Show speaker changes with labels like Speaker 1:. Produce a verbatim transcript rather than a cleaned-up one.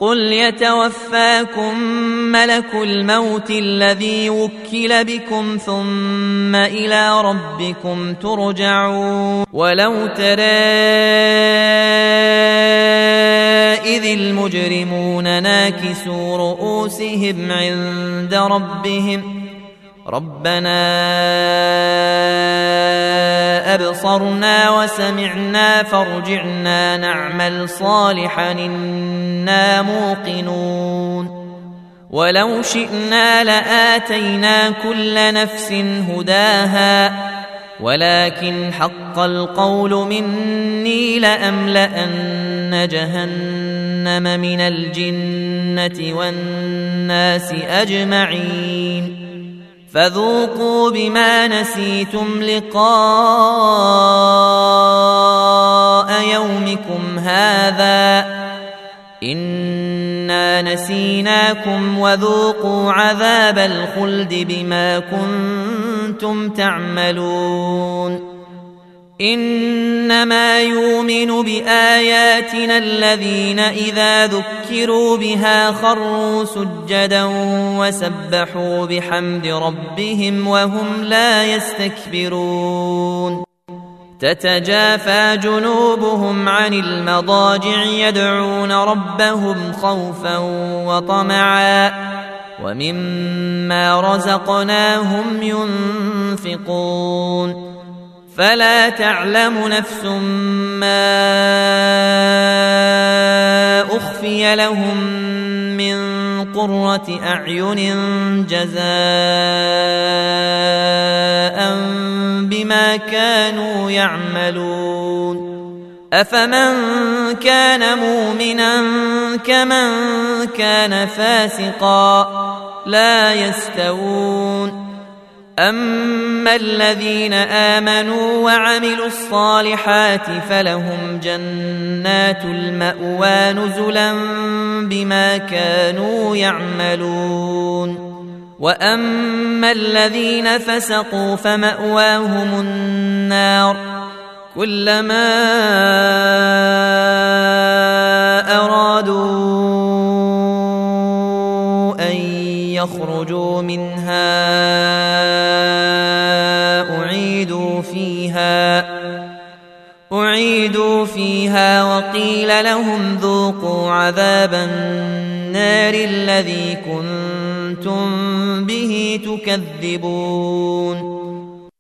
Speaker 1: قل يتوفاكم ملك الموت الذي وكل بكم ثم إلى ربكم ترجعون. ولو ترى إذ المجرمون ناكسوا رؤوسهم عند ربهم ربنا أبصرنا وسمعنا فارجعنا نعمل صالحا إنا موقنون. ولو شئنا لآتينا كل نفس هداها ولكن حق القول مني لأملأن جهنم من الجنة والناس أجمعين. فذوقوا بما نسيتم لقاء يومكم هذا إنا نسيناكم وذوقوا عذاب الخلد بما كنتم تعملون. إنما يؤمن بآياتنا الذين إذا ذكروا بها خروا سجدا وسبحوا بحمد ربهم وهم لا يستكبرون. تتجافى جنوبهم عن المضاجع يدعون ربهم خوفا وطمعا ومما رزقناهم ينفقون. فلا تعلم نفس ما أخفي لهم من قرة أعين جزاء بما كانوا يعملون. أفمن كان مؤمنا كمن كان فاسقا لا يستوون. أما الذين آمنوا وعملوا الصالحات فلهم جنات المأوى نزلا بما كانوا يعملون. وأما الذين فسقوا فمأواهم النار كلما أرادوا أن يخرجوا منها أعيدوا فيها أعيدوا فيها وقيل لهم ذوقوا عذاب النار الذي كنتم به تكذبون.